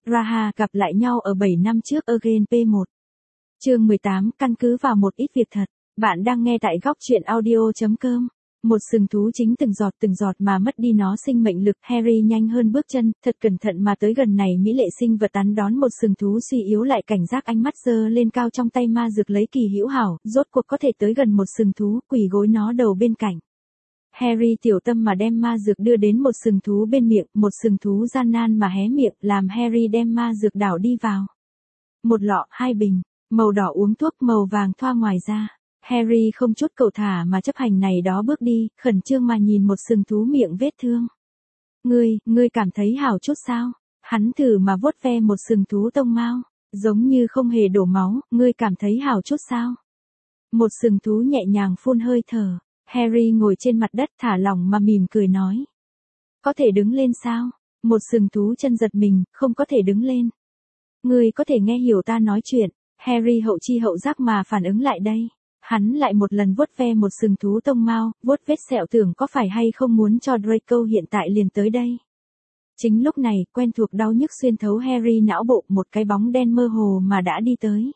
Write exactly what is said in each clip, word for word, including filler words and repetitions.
Raha gặp lại nhau ở bảy năm trước Again P một. Chương mười tám, căn cứ vào một ít việc thật. Bạn đang nghe tại góc truyện audio chấm com. Một sừng thú chính từng giọt từng giọt mà mất đi nó sinh mệnh lực. Harry nhanh hơn bước chân, thật cẩn thận mà tới gần này mỹ lệ sinh vật tán đón một sừng thú suy yếu lại cảnh giác, ánh mắt giơ lên cao trong tay ma dược lấy kỳ hữu hảo, rốt cuộc có thể tới gần một sừng thú, quỳ gối nó đầu bên cạnh. Harry tiểu tâm mà đem ma dược đưa đến một sừng thú bên miệng, một sừng thú gian nan mà hé miệng, làm Harry đem ma dược đảo đi vào. Một lọ, hai bình, màu đỏ uống thuốc, màu vàng thoa ngoài ra. Harry không chút cầu thả mà chấp hành này đó bước đi, khẩn trương mà nhìn một sừng thú miệng vết thương. Ngươi, ngươi cảm thấy hảo chút sao? Hắn thử mà vuốt ve một sừng thú tông mao, giống như không hề đổ máu, ngươi cảm thấy hảo chút sao? Một sừng thú nhẹ nhàng phun hơi thở. Harry ngồi trên mặt đất thả lỏng mà mỉm cười nói. Có thể đứng lên sao? Một sừng thú chân giật mình, không có thể đứng lên. Ngươi có thể nghe hiểu ta nói chuyện. Harry hậu chi hậu giác mà phản ứng lại đây. Hắn lại một lần vuốt ve một sừng thú tông mao, vuốt vết sẹo, tưởng có phải hay không muốn cho Draco hiện tại liền tới đây. Chính lúc này, quen thuộc đau nhức xuyên thấu Harry não bộ, một cái bóng đen mơ hồ mà đã đi tới.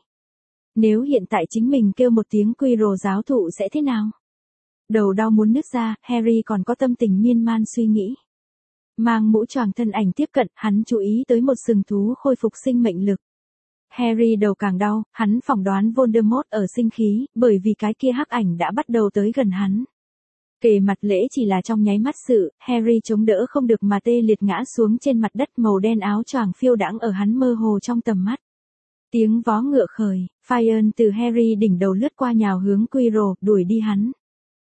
Nếu hiện tại chính mình kêu một tiếng Quirrell giáo thụ sẽ thế nào? Đầu đau muốn nứt ra, Harry còn có tâm tình miên man suy nghĩ. Mang mũ choàng thân ảnh tiếp cận, hắn chú ý tới một sừng thú khôi phục sinh mệnh lực. Harry đầu càng đau, hắn phỏng đoán Voldemort ở sinh khí, bởi vì cái kia hắc ảnh đã bắt đầu tới gần hắn. Kề mặt lễ chỉ là trong nháy mắt sự, Harry chống đỡ không được mà tê liệt ngã xuống trên mặt đất, màu đen áo choàng phiêu đãng ở hắn mơ hồ trong tầm mắt. Tiếng vó ngựa khởi, Fion từ Harry đỉnh đầu lướt qua nhào hướng Quirrell, đuổi đi hắn.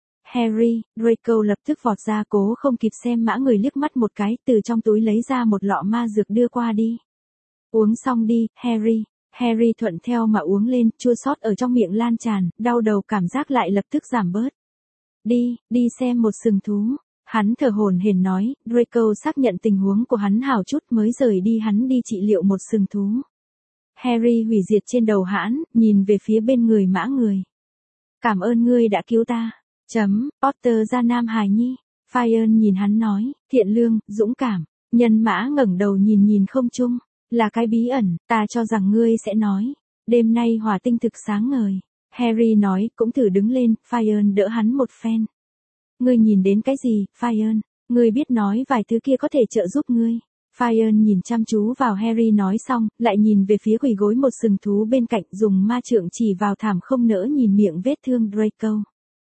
Harry, Draco lập tức vọt ra, cố không kịp xem mã người liếc mắt một cái, từ trong túi lấy ra một lọ ma dược đưa qua đi. Uống xong đi, Harry. Harry thuận theo mà uống lên, chua xót ở trong miệng lan tràn, đau đầu cảm giác lại lập tức giảm bớt. Đi, đi xem một sừng thú. Hắn thở hổn hển nói, Draco xác nhận tình huống của hắn hảo chút mới rời đi, hắn đi trị liệu một sừng thú. Harry hủy diệt trên đầu hãn, nhìn về phía bên người mã người. Cảm ơn ngươi đã cứu ta. Chấm, Potter ra Nam Hải Nhi. Fion nhìn hắn nói, thiện lương, dũng cảm. Nhân mã ngẩng đầu nhìn nhìn không trung. Là cái bí ẩn, ta cho rằng ngươi sẽ nói. Đêm nay hỏa tinh thực sáng ngời. Harry nói, cũng thử đứng lên, Fion đỡ hắn một phen. Ngươi nhìn đến cái gì, Fion? Ngươi biết nói vài thứ kia có thể trợ giúp ngươi. Fion nhìn chăm chú vào Harry nói xong, lại nhìn về phía quỳ gối một sừng thú bên cạnh, dùng ma trượng chỉ vào thảm không nỡ nhìn miệng vết thương Draco.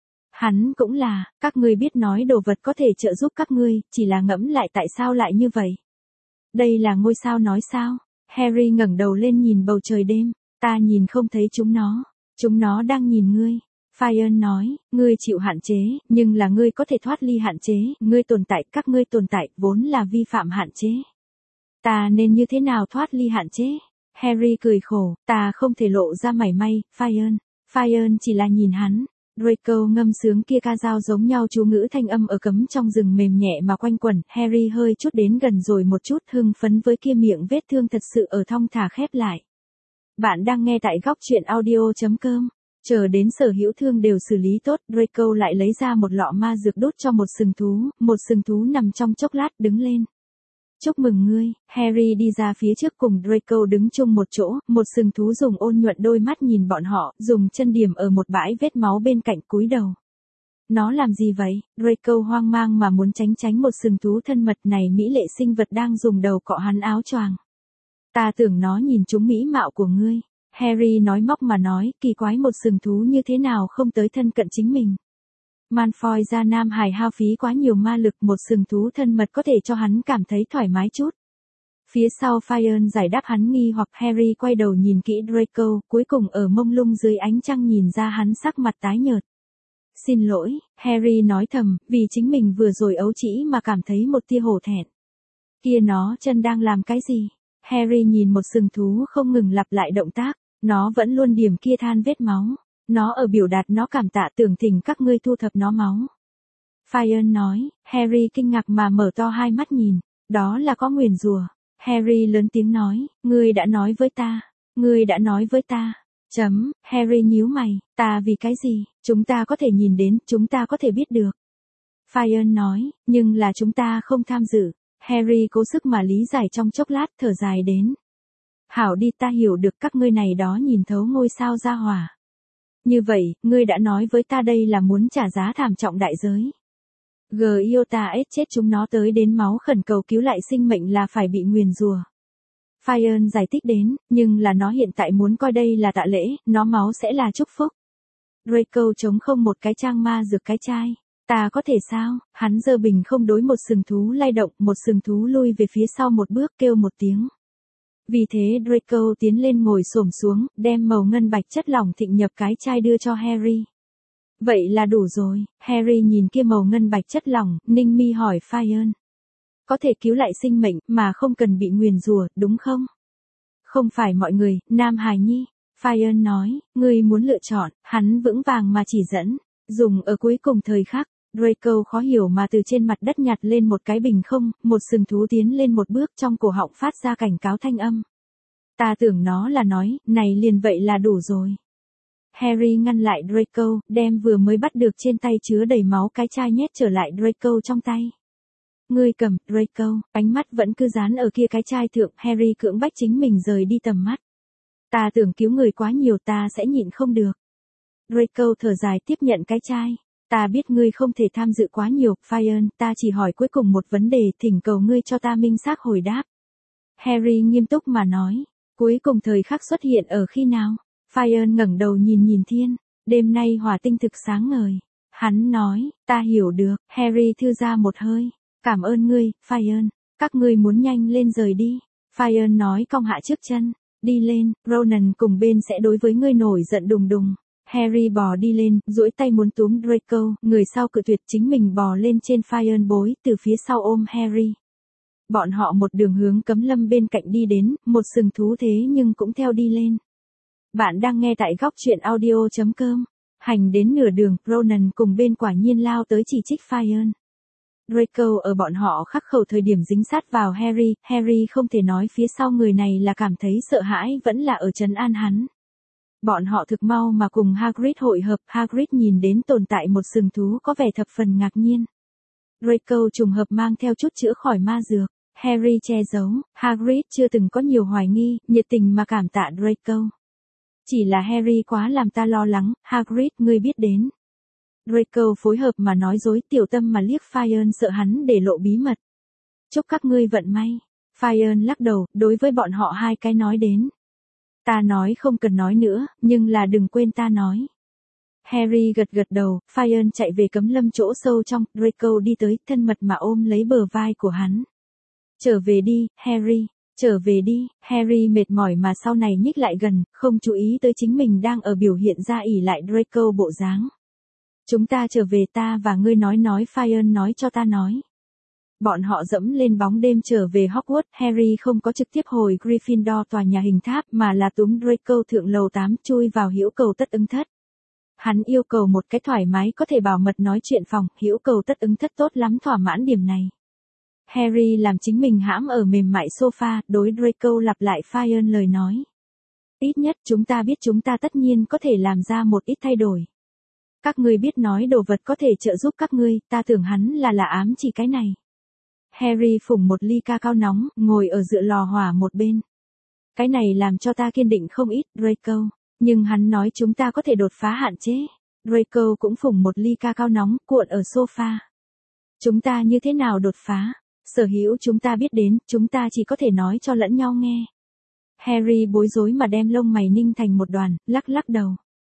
Hắn cũng là, các ngươi biết nói đồ vật có thể trợ giúp các ngươi, chỉ là ngẫm lại tại sao lại như vậy. Đây là ngôi sao nói sao? Harry ngẩng đầu lên nhìn bầu trời đêm. Ta nhìn không thấy chúng nó. Chúng nó đang nhìn ngươi. Fion nói, ngươi chịu hạn chế, nhưng là ngươi có thể thoát ly hạn chế, ngươi tồn tại, các ngươi tồn tại, vốn là vi phạm hạn chế. Ta nên như thế nào thoát ly hạn chế? Harry cười khổ, ta không thể lộ ra mảy may, Fion. Fion chỉ là nhìn hắn. Draco ngâm sướng kia ca dao giống nhau chú ngữ thanh âm ở cấm trong rừng mềm nhẹ mà quanh quẩn, Harry hơi chút đến gần rồi một chút, hưng phấn với kia miệng vết thương thật sự ở thong thả khép lại. Bạn đang nghe tại góc truyện audio chấm com. Chờ đến sở hữu thương đều xử lý tốt, Draco lại lấy ra một lọ ma dược đút cho một sừng thú, một sừng thú nằm trong chốc lát đứng lên. Chúc mừng ngươi, Harry đi ra phía trước cùng Draco đứng chung một chỗ, một sừng thú dùng ôn nhuận đôi mắt nhìn bọn họ, dùng chân điểm ở một bãi vết máu bên cạnh cúi đầu. Nó làm gì vậy? Draco hoang mang mà muốn tránh tránh một sừng thú thân mật này, mỹ lệ sinh vật đang dùng đầu cọ hắn áo choàng. Ta tưởng nó nhìn chúng mỹ mạo của ngươi. Harry nói móc mà nói, kỳ quái một sừng thú như thế nào không tới thân cận chính mình. Malfoy ra Nam Hải hao phí quá nhiều ma lực, một sừng thú thân mật có thể cho hắn cảm thấy thoải mái chút. Phía sau Fion giải đáp hắn nghi hoặc, Harry quay đầu nhìn kỹ Draco, cuối cùng ở mông lung dưới ánh trăng nhìn ra hắn sắc mặt tái nhợt. Xin lỗi, Harry nói thầm, vì chính mình vừa rồi ấu trĩ mà cảm thấy một tia hổ thẹn. Kia nó chân đang làm cái gì? Harry nhìn một sừng thú không ngừng lặp lại động tác, nó vẫn luôn điểm kia than vết máu. Nó ở biểu đạt nó cảm tạ, tưởng thỉnh các ngươi thu thập nó máu. Fion nói, Harry kinh ngạc mà mở to hai mắt nhìn, đó là có nguyền rủa. Harry lớn tiếng nói, ngươi đã nói với ta, ngươi đã nói với ta. Chấm, Harry nhíu mày, ta vì cái gì, chúng ta có thể nhìn đến, chúng ta có thể biết được. Fion nói, nhưng là chúng ta không tham dự. Harry cố sức mà lý giải trong chốc lát, thở dài đến. Hảo đi, ta hiểu được các ngươi này đó nhìn thấu ngôi sao ra hỏa. Như vậy, ngươi đã nói với ta đây là muốn trả giá thảm trọng đại giới. Giota ết chết chúng nó tới đến máu khẩn cầu cứu lại sinh mệnh là phải bị nguyền rủa. Fire giải thích đến, nhưng là nó hiện tại muốn coi đây là tạ lễ, nó máu sẽ là chúc phúc. Draco chống không một cái trang ma dược cái chai. Ta có thể sao? Hắn giơ bình không đối một sừng thú lay động, một sừng thú lui về phía sau một bước kêu một tiếng. Vì thế Draco tiến lên ngồi xổm xuống, đem màu ngân bạch chất lỏng thịnh nhập cái chai đưa cho Harry. Vậy là đủ rồi, Harry nhìn kia màu ngân bạch chất lỏng, ninh mi hỏi Fire. Có thể cứu lại sinh mệnh, mà không cần bị nguyền rủa, đúng không? Không phải mọi người, Nam Hải Nhi. Fire nói, ngươi muốn lựa chọn, hắn vững vàng mà chỉ dẫn, dùng ở cuối cùng thời khắc. Draco khó hiểu mà từ trên mặt đất nhặt lên một cái bình không, một sừng thú tiến lên một bước trong cổ họng phát ra cảnh cáo thanh âm. Ta tưởng nó là nói, này liền vậy là đủ rồi. Harry ngăn lại Draco, đem vừa mới bắt được trên tay chứa đầy máu cái chai nhét trở lại Draco trong tay. Ngươi cầm, Draco, ánh mắt vẫn cứ dán ở kia cái chai thượng, Harry cưỡng bách chính mình rời đi tầm mắt. Ta tưởng cứu người quá nhiều ta sẽ nhịn không được. Draco thở dài tiếp nhận cái chai. Ta biết ngươi không thể tham dự quá nhiều, Fire, ta chỉ hỏi cuối cùng một vấn đề, thỉnh cầu ngươi cho ta minh xác hồi đáp. Harry nghiêm túc mà nói, cuối cùng thời khắc xuất hiện ở khi nào? Fire ngẩng đầu nhìn nhìn thiên, đêm nay hỏa tinh thực sáng ngời. Hắn nói, ta hiểu được, Harry thư ra một hơi, cảm ơn ngươi, Fire, các ngươi muốn nhanh lên rời đi. Fire nói cong hạ trước chân, đi lên, Ronan cùng bên sẽ đối với ngươi nổi giận đùng đùng. Harry bò đi lên, duỗi tay muốn túm Draco, người sau cự tuyệt chính mình bò lên trên Fire bối, từ phía sau ôm Harry. Bọn họ một đường hướng cấm lâm bên cạnh đi đến, một sừng thú thế nhưng cũng theo đi lên. Bạn đang nghe tại góc truyện audio chấm com. Hành đến nửa đường, Ronan cùng bên quả nhiên lao tới chỉ trích Fire. Draco ở bọn họ khắc khẩu thời điểm dính sát vào Harry, Harry không thể nói phía sau người này là cảm thấy sợ hãi vẫn là ở trấn an hắn. Bọn họ thực mau mà cùng Hagrid hội hợp, Hagrid nhìn đến tồn tại một sừng thú có vẻ thập phần ngạc nhiên. Draco trùng hợp mang theo chút chữa khỏi ma dược, Harry che giấu, Hagrid chưa từng có nhiều hoài nghi, nhiệt tình mà cảm tạ Draco. Chỉ là Harry quá làm ta lo lắng, Hagrid ngươi biết đến. Draco phối hợp mà nói dối tiểu tâm mà liếc Fire sợ hắn để lộ bí mật. Chúc các ngươi vận may. Fire lắc đầu, đối với bọn họ hai cái nói đến. Ta nói không cần nói nữa, nhưng là đừng quên ta nói. Harry gật gật đầu, Fire chạy về cấm lâm chỗ sâu trong, Draco đi tới, thân mật mà ôm lấy bờ vai của hắn. Trở về đi, Harry, trở về đi, Harry mệt mỏi mà sau này nhích lại gần, không chú ý tới chính mình đang ở biểu hiện ra ỉ lại Draco bộ dáng. Chúng ta trở về ta và ngươi nói nói Fire nói cho ta nói. Bọn họ dẫm lên bóng đêm trở về Hogwarts, Harry không có trực tiếp hồi Gryffindor tòa nhà hình tháp mà là túm Draco thượng lầu tám chui vào hữu cầu tất ứng thất. Hắn yêu cầu một cái thoải mái có thể bảo mật nói chuyện phòng, hữu cầu tất ứng thất tốt lắm thỏa mãn điểm này. Harry làm chính mình hãm ở mềm mại sofa, đối Draco lặp lại Fire lời nói. Ít nhất chúng ta biết chúng ta tất nhiên có thể làm ra một ít thay đổi. Các ngươi biết nói đồ vật có thể trợ giúp các ngươi, ta tưởng hắn là là ám chỉ cái này. Harry phủng một ly ca cao nóng, ngồi ở dựa lò hỏa một bên. Cái này làm cho ta kiên định không ít, Draco. Nhưng hắn nói chúng ta có thể đột phá hạn chế. Draco cũng phủng một ly ca cao nóng, cuộn ở sofa. Chúng ta như thế nào đột phá? Sở hữu chúng ta biết đến, chúng ta chỉ có thể nói cho lẫn nhau nghe. Harry bối rối mà đem lông mày ninh thành một đoàn, lắc lắc đầu.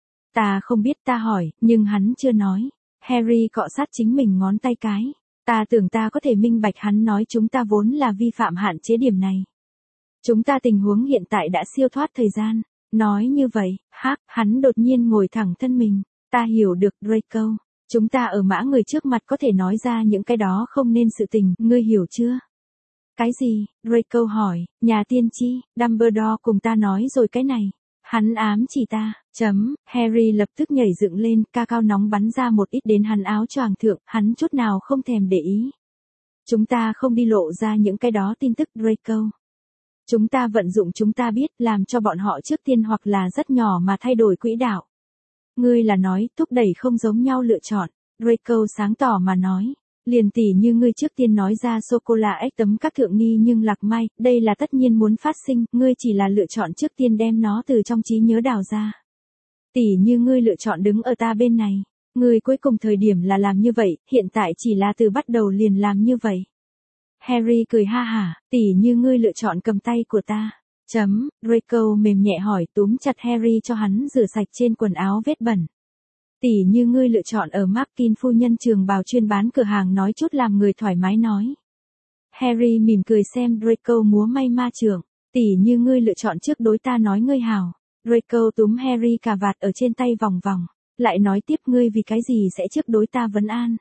Ta không biết ta hỏi, nhưng hắn chưa nói. Harry cọ sát chính mình ngón tay cái. Ta tưởng ta có thể minh bạch hắn nói chúng ta vốn là vi phạm hạn chế điểm này. Chúng ta tình huống hiện tại đã siêu thoát thời gian. Nói như vậy, hắc, hắn đột nhiên ngồi thẳng thân mình. Ta hiểu được, Draco. Chúng ta ở mã người trước mặt có thể nói ra những cái đó không nên sự tình, ngươi hiểu chưa? Cái gì? Draco hỏi, nhà tiên tri, Dumbledore cùng ta nói rồi cái này. Hắn ám chỉ ta, chấm, Harry lập tức nhảy dựng lên, ca cao nóng bắn ra một ít đến hắn áo choàng thượng, hắn chút nào không thèm để ý. Chúng ta không đi lộ ra những cái đó tin tức, Draco. Chúng ta vận dụng chúng ta biết, làm cho bọn họ trước tiên hoặc là rất nhỏ mà thay đổi quỹ đạo. Ngươi là nói, thúc đẩy không giống nhau lựa chọn, Draco sáng tỏ mà nói. Liền tỉ như ngươi trước tiên nói ra sô-cô-la ếch tấm các thượng ni nhưng lạc mai, đây là tất nhiên muốn phát sinh, ngươi chỉ là lựa chọn trước tiên đem nó từ trong trí nhớ đào ra. Tỉ như ngươi lựa chọn đứng ở ta bên này, ngươi cuối cùng thời điểm là làm như vậy, hiện tại chỉ là từ bắt đầu liền làm như vậy. Harry cười ha hả, tỉ như ngươi lựa chọn cầm tay của ta. Chấm, Draco mềm nhẹ hỏi túm chặt Harry cho hắn rửa sạch trên quần áo vết bẩn. Tỉ như ngươi lựa chọn ở Markin phu nhân trường bào chuyên bán cửa hàng nói chút làm người thoải mái nói. Harry mỉm cười xem Draco múa may ma trường, tỉ như ngươi lựa chọn trước đối ta nói ngươi hào. Draco túm Harry cà vạt ở trên tay vòng vòng, lại nói tiếp ngươi vì cái gì sẽ trước đối ta vấn an.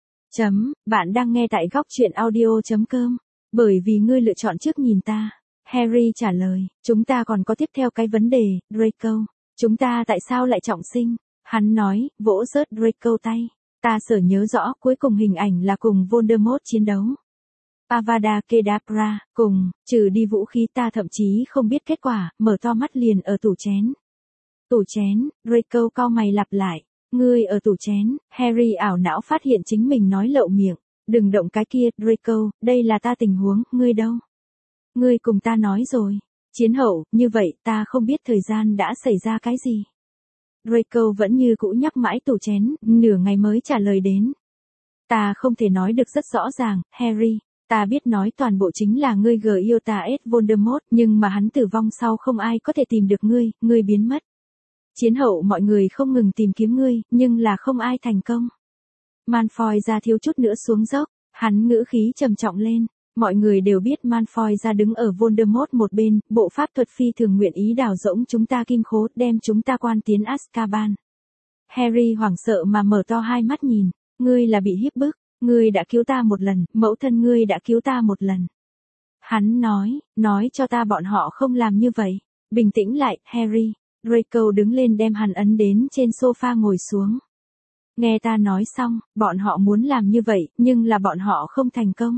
Chấm, bạn đang nghe tại góc truyện audio.com, bởi vì ngươi lựa chọn trước nhìn ta. Harry trả lời, chúng ta còn có tiếp theo cái vấn đề, Draco. Chúng ta tại sao lại trọng sinh? Hắn nói, vỗ rớt Draco tay. Ta sở nhớ rõ cuối cùng hình ảnh là cùng Voldemort chiến đấu. Avada Kedavra, cùng, trừ đi vũ khí ta thậm chí không biết kết quả, mở to mắt liền ở tủ chén. Tủ chén, Draco cau mày lặp lại. Ngươi ở tủ chén, Harry ảo não phát hiện chính mình nói lậu miệng. Đừng động cái kia, Draco, đây là ta tình huống, ngươi đâu? Ngươi cùng ta nói rồi. Chiến hậu, như vậy, ta không biết thời gian đã xảy ra cái gì. Draco vẫn như cũ nhắc mãi tủ chén, nửa ngày mới trả lời đến. Ta không thể nói được rất rõ ràng, Harry. Ta biết nói toàn bộ chính là ngươi Giotard Voldemort, nhưng mà hắn tử vong sau không ai có thể tìm được ngươi, ngươi biến mất. Chiến hậu mọi người không ngừng tìm kiếm ngươi, nhưng là không ai thành công. Malfoy ra thiếu chút nữa xuống dốc, hắn ngữ khí trầm trọng lên. Mọi người đều biết Malfoy ra đứng ở Voldemort một bên, bộ pháp thuật phi thường nguyện ý đào rỗng chúng ta kim khố, đem chúng ta quan tiến Azkaban. Harry hoảng sợ mà mở to hai mắt nhìn, ngươi là bị hiếp bức, ngươi đã cứu ta một lần, mẫu thân ngươi đã cứu ta một lần. Hắn nói, nói cho ta bọn họ không làm như vậy. Bình tĩnh lại, Harry. Draco đứng lên đem hắn ấn đến trên sofa ngồi xuống. Nghe ta nói xong, bọn họ muốn làm như vậy, nhưng là bọn họ không thành công.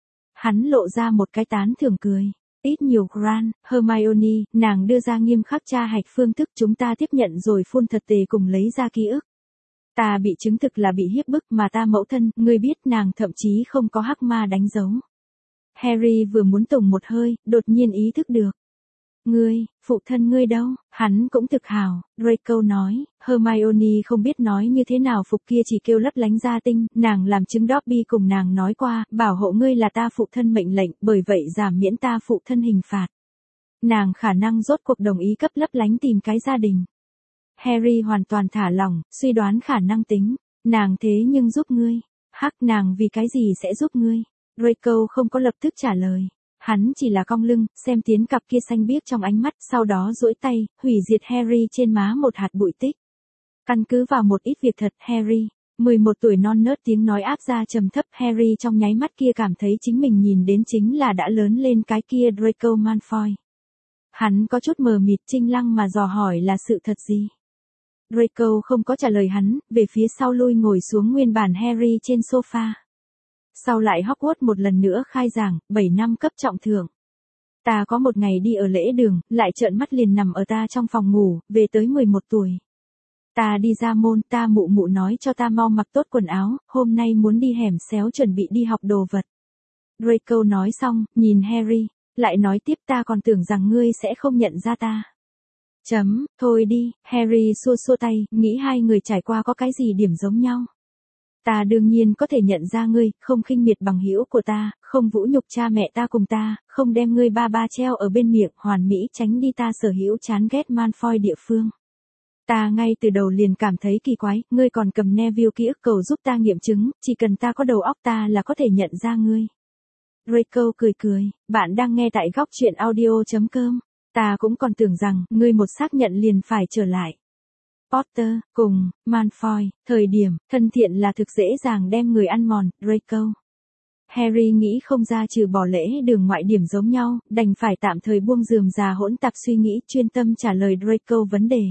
Hắn lộ ra một cái tán thưởng cười. Ít nhiều Ron, Hermione, nàng đưa ra nghiêm khắc tra hạch phương thức chúng ta tiếp nhận rồi phun thật tề cùng lấy ra ký ức. Ta bị chứng thực là bị hiếp bức mà ta mẫu thân, ngươi biết nàng thậm chí không có hắc ma đánh dấu. Harry vừa muốn tùng một hơi, đột nhiên ý thức được. Ngươi, phụ thân ngươi đâu, hắn cũng thực hào, Draco nói, Hermione không biết nói như thế nào phục kia chỉ kêu lấp lánh ra tinh, nàng làm chứng Dobby cùng nàng nói qua, bảo hộ ngươi là ta phụ thân mệnh lệnh, bởi vậy giảm miễn ta phụ thân hình phạt. Nàng khả năng rốt cuộc đồng ý cấp lấp lánh tìm cái gia đình. Harry hoàn toàn thả lỏng, suy đoán khả năng tính, nàng thế nhưng giúp ngươi, hắc nàng vì cái gì sẽ giúp ngươi, Draco không có lập tức trả lời. Hắn chỉ là cong lưng, xem tiến cặp kia xanh biếc trong ánh mắt, sau đó duỗi tay, hủy diệt Harry trên má một hạt bụi tích. Căn cứ vào một ít việc thật, Harry, mười một tuổi non nớt tiếng nói áp ra trầm thấp, Harry trong nháy mắt kia cảm thấy chính mình nhìn đến chính là đã lớn lên cái kia Draco Malfoy. Hắn có chút mờ mịt trinh lăng mà dò hỏi là sự thật gì. Draco không có trả lời hắn, về phía sau lui ngồi xuống nguyên bản Harry trên sofa. Sau lại Hogwarts một lần nữa khai giảng, bảy năm cấp trọng thưởng. Ta có một ngày đi ở lễ đường, lại trợn mắt liền nằm ở ta trong phòng ngủ, về tới mười một tuổi. Ta đi ra môn, ta mụ mụ nói cho ta mau mặc tốt quần áo, hôm nay muốn đi hẻm xéo chuẩn bị đi học đồ vật. Draco nói xong, nhìn Harry, lại nói tiếp ta còn tưởng rằng ngươi sẽ không nhận ra ta. Chấm, thôi đi, Harry xua xua tay, nghĩ hai người trải qua có cái gì điểm giống nhau. Ta đương nhiên có thể nhận ra ngươi, không khinh miệt bằng hữu của ta, không vũ nhục cha mẹ ta cùng ta, không đem ngươi ba ba treo ở bên miệng, hoàn mỹ tránh đi ta sở hữu chán ghét Malfoy địa phương. Ta ngay từ đầu liền cảm thấy kỳ quái, ngươi còn cầm Neville ký ức cầu giúp ta nghiệm chứng, chỉ cần ta có đầu óc ta là có thể nhận ra ngươi. Draco cười cười, bạn đang nghe tại góc truyện audio.com. Ta cũng còn tưởng rằng, ngươi một xác nhận liền phải trở lại. Potter, cùng, Malfoy, thời điểm, thân thiện là thực dễ dàng đem người ăn mòn, Draco. Harry nghĩ không ra trừ bỏ lễ đường ngoại điểm giống nhau, đành phải tạm thời buông rườm rà hỗn tạp suy nghĩ chuyên tâm trả lời Draco vấn đề.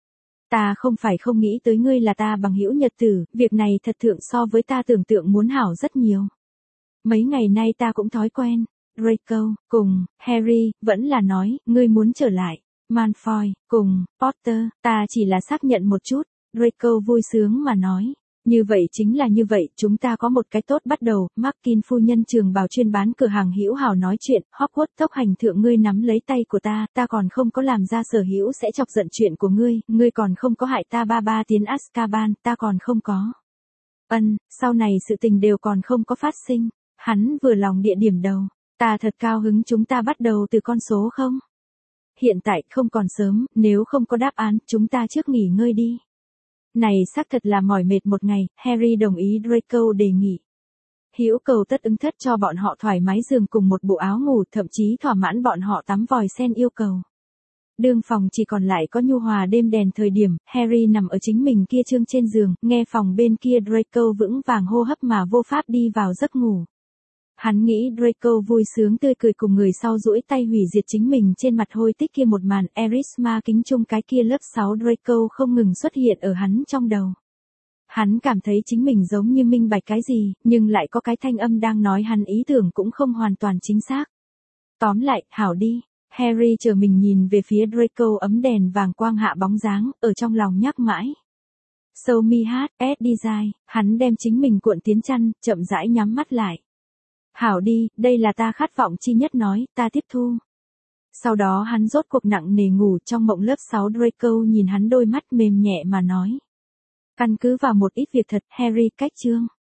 Ta không phải không nghĩ tới ngươi là ta bằng hữu nhật tử, việc này thật thượng so với ta tưởng tượng muốn hảo rất nhiều. Mấy ngày nay ta cũng thói quen. Draco, cùng, Harry, vẫn là nói, ngươi muốn trở lại. Malfoy, cùng, Potter, ta chỉ là xác nhận một chút. Draco vui sướng mà nói. Như vậy chính là như vậy, chúng ta có một cái tốt bắt đầu. Markin phu nhân trường bào chuyên bán cửa hàng hữu hảo nói chuyện, Hogwarts tốc hành thượng ngươi nắm lấy tay của ta, ta còn không có làm ra sở hữu sẽ chọc giận chuyện của ngươi, ngươi còn không có hại ta ba ba tiến Azkaban, ta còn không có. Ân, sau này sự tình đều còn không có phát sinh, hắn vừa lòng địa điểm đầu, ta thật cao hứng chúng ta bắt đầu từ con số không? Hiện tại không còn sớm, nếu không có đáp án, chúng ta trước nghỉ ngơi đi. Này xác thật là mỏi mệt một ngày, Harry đồng ý Draco đề nghị. Hữu cầu tất ứng thất cho bọn họ thoải mái giường cùng một bộ áo ngủ, thậm chí thỏa mãn bọn họ tắm vòi sen yêu cầu. Đương phòng chỉ còn lại có nhu hòa đêm đèn thời điểm, Harry nằm ở chính mình kia trương trên giường, nghe phòng bên kia Draco vững vàng hô hấp mà vô pháp đi vào giấc ngủ. Hắn nghĩ Draco vui sướng tươi cười cùng người sau duỗi tay hủy diệt chính mình trên mặt hôi tích kia một màn, Erisma kính chung cái kia lớp sáu Draco không ngừng xuất hiện ở hắn trong đầu. Hắn cảm thấy chính mình giống như minh bạch cái gì, nhưng lại có cái thanh âm đang nói hắn ý tưởng cũng không hoàn toàn chính xác. Tóm lại, hảo đi. Harry chờ mình nhìn về phía Draco ấm đèn vàng quang hạ bóng dáng, ở trong lòng nhắc mãi. So me hát, S design, hắn đem chính mình cuộn tiến chăn, chậm rãi nhắm mắt lại. Hảo đi, đây là ta khát vọng chi nhất nói, ta tiếp thu. Sau đó hắn rốt cuộc nặng nề ngủ trong mộng lớp sáu Draco nhìn hắn đôi mắt mềm nhẹ mà nói. Căn cứ vào một ít việc thật, Harry cách chương.